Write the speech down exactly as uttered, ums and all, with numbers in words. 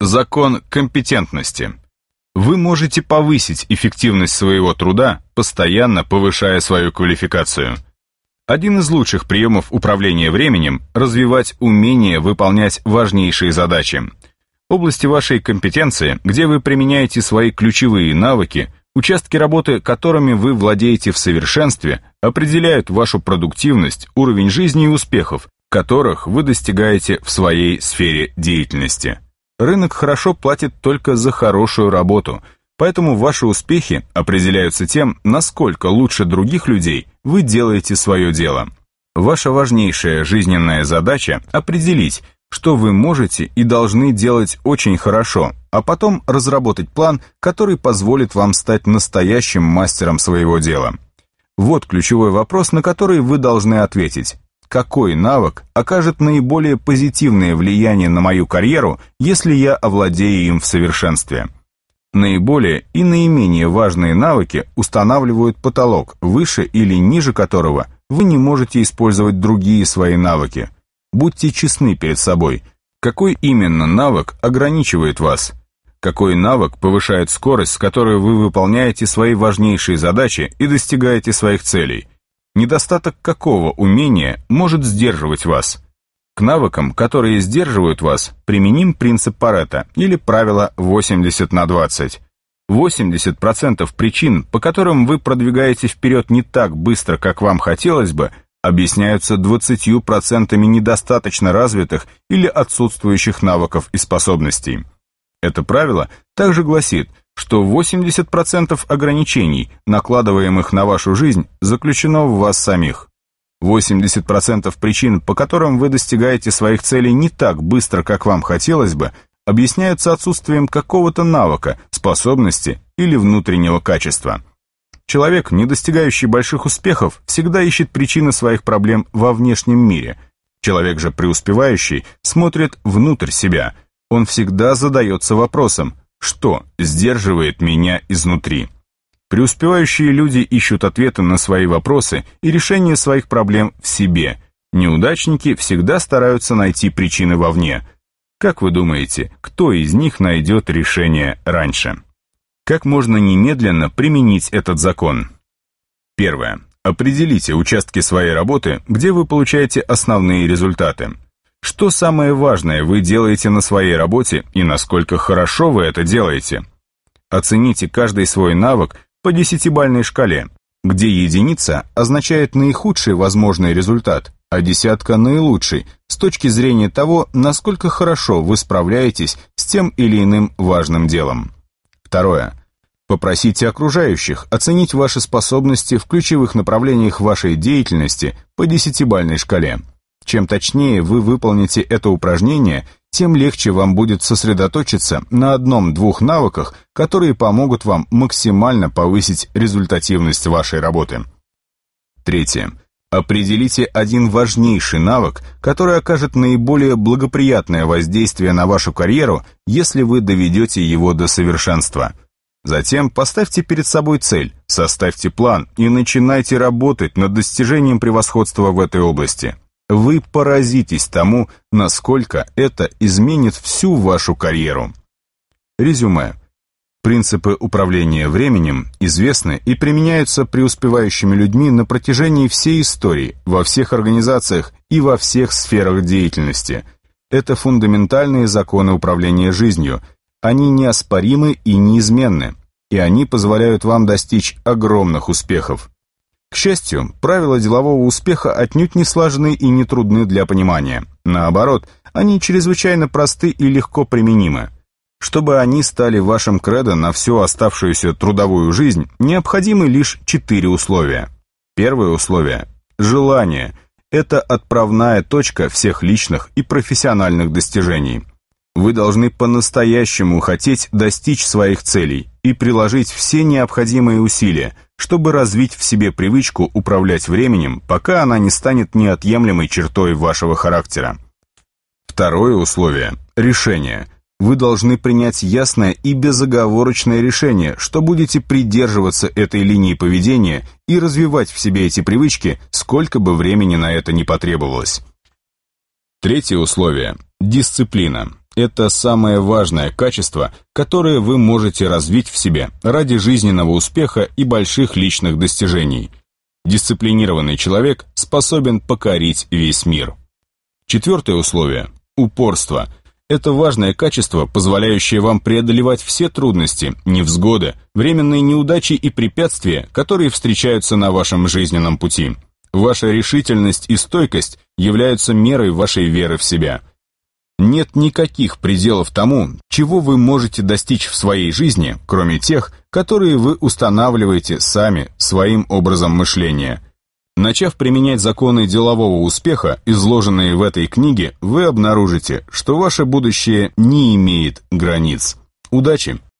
Закон компетентности. Вы можете повысить эффективность своего труда, постоянно повышая свою квалификацию. Один из лучших приемов управления временем – развивать умение выполнять важнейшие задачи. Области вашей компетенции, где вы применяете свои ключевые навыки, участки работы, которыми вы владеете в совершенстве, определяют вашу продуктивность, уровень жизни и успехов, которых вы достигаете в своей сфере деятельности. Рынок хорошо платит только за хорошую работу, поэтому ваши успехи определяются тем, насколько лучше других людей вы делаете свое дело. Ваша важнейшая жизненная задача – определить, что вы можете и должны делать очень хорошо, а потом разработать план, который позволит вам стать настоящим мастером своего дела. Вот ключевой вопрос, на который вы должны ответить. Какой навык окажет наиболее позитивное влияние на мою карьеру, если я овладею им в совершенстве? Наиболее и наименее важные навыки устанавливают потолок, выше или ниже которого вы не можете использовать другие свои навыки. Будьте честны перед собой. Какой именно навык ограничивает вас? Какой навык повышает скорость, с которой вы выполняете свои важнейшие задачи и достигаете своих целей? Недостаток какого умения может сдерживать вас? К навыкам, которые сдерживают вас, применим принцип Парето или правило восемьдесят на двадцать. восемьдесят процентов причин, по которым вы продвигаетесь вперед не так быстро, как вам хотелось бы, объясняются двадцатью процентами недостаточно развитых или отсутствующих навыков и способностей. Это правило также гласит, что восемьдесят процентов ограничений, накладываемых на вашу жизнь, заключено в вас самих. восемьдесят процентов причин, по которым вы достигаете своих целей не так быстро, как вам хотелось бы, объясняются отсутствием какого-то навыка, способности или внутреннего качества. Человек, не достигающий больших успехов, всегда ищет причины своих проблем во внешнем мире. Человек же преуспевающий смотрит внутрь себя. Он всегда задается вопросом: что сдерживает меня изнутри? Преуспевающие люди ищут ответы на свои вопросы и решение своих проблем в себе. Неудачники всегда стараются найти причины вовне. Как вы думаете, кто из них найдет решение раньше? Как можно немедленно применить этот закон? Первое. Определите участки своей работы, где вы получаете основные результаты. Что самое важное вы делаете на своей работе и насколько хорошо вы это делаете? Оцените каждый свой навык по десятибалльной шкале, где единица означает наихудший возможный результат, а десятка наилучший, с точки зрения того, насколько хорошо вы справляетесь с тем или иным важным делом. Второе. Попросите окружающих оценить ваши способности в ключевых направлениях вашей деятельности по десятибалльной шкале. Чем точнее вы выполните это упражнение, тем легче вам будет сосредоточиться на одном-двух навыках, которые помогут вам максимально повысить результативность вашей работы. Третье. Определите один важнейший навык, который окажет наиболее благоприятное воздействие на вашу карьеру, если вы доведете его до совершенства. Затем поставьте перед собой цель, составьте план и начинайте работать над достижением превосходства в этой области. Вы поразитесь тому, насколько это изменит всю вашу карьеру. Резюме. Принципы управления временем известны и применяются преуспевающими людьми на протяжении всей истории, во всех организациях и во всех сферах деятельности. Это фундаментальные законы управления жизнью. Они неоспоримы и неизменны, и они позволяют вам достичь огромных успехов. К счастью, правила делового успеха отнюдь не сложны и не трудны для понимания. Наоборот, они чрезвычайно просты и легко применимы. Чтобы они стали вашим кредо на всю оставшуюся трудовую жизнь, необходимы лишь четыре условия. Первое условие – желание. Это отправная точка всех личных и профессиональных достижений. Вы должны по-настоящему хотеть достичь своих целей и приложить все необходимые усилия, чтобы развить в себе привычку управлять временем, пока она не станет неотъемлемой чертой вашего характера. Второе условие – решение. Вы должны принять ясное и безоговорочное решение, что будете придерживаться этой линии поведения и развивать в себе эти привычки, сколько бы времени на это ни потребовалось. Третье условие – Дисциплина – это самое важное качество, которое вы можете развить в себе ради жизненного успеха и больших личных достижений. Дисциплинированный человек способен покорить весь мир. Четвертое условие – упорство. Это важное качество, позволяющее вам преодолевать все трудности, невзгоды, временные неудачи и препятствия, которые встречаются на вашем жизненном пути. Ваша решительность и стойкость являются мерой вашей веры в себя. Нет никаких пределов тому, чего вы можете достичь в своей жизни, кроме тех, которые вы устанавливаете сами своим образом мышления. Начав применять законы делового успеха, изложенные в этой книге, вы обнаружите, что ваше будущее не имеет границ. Удачи!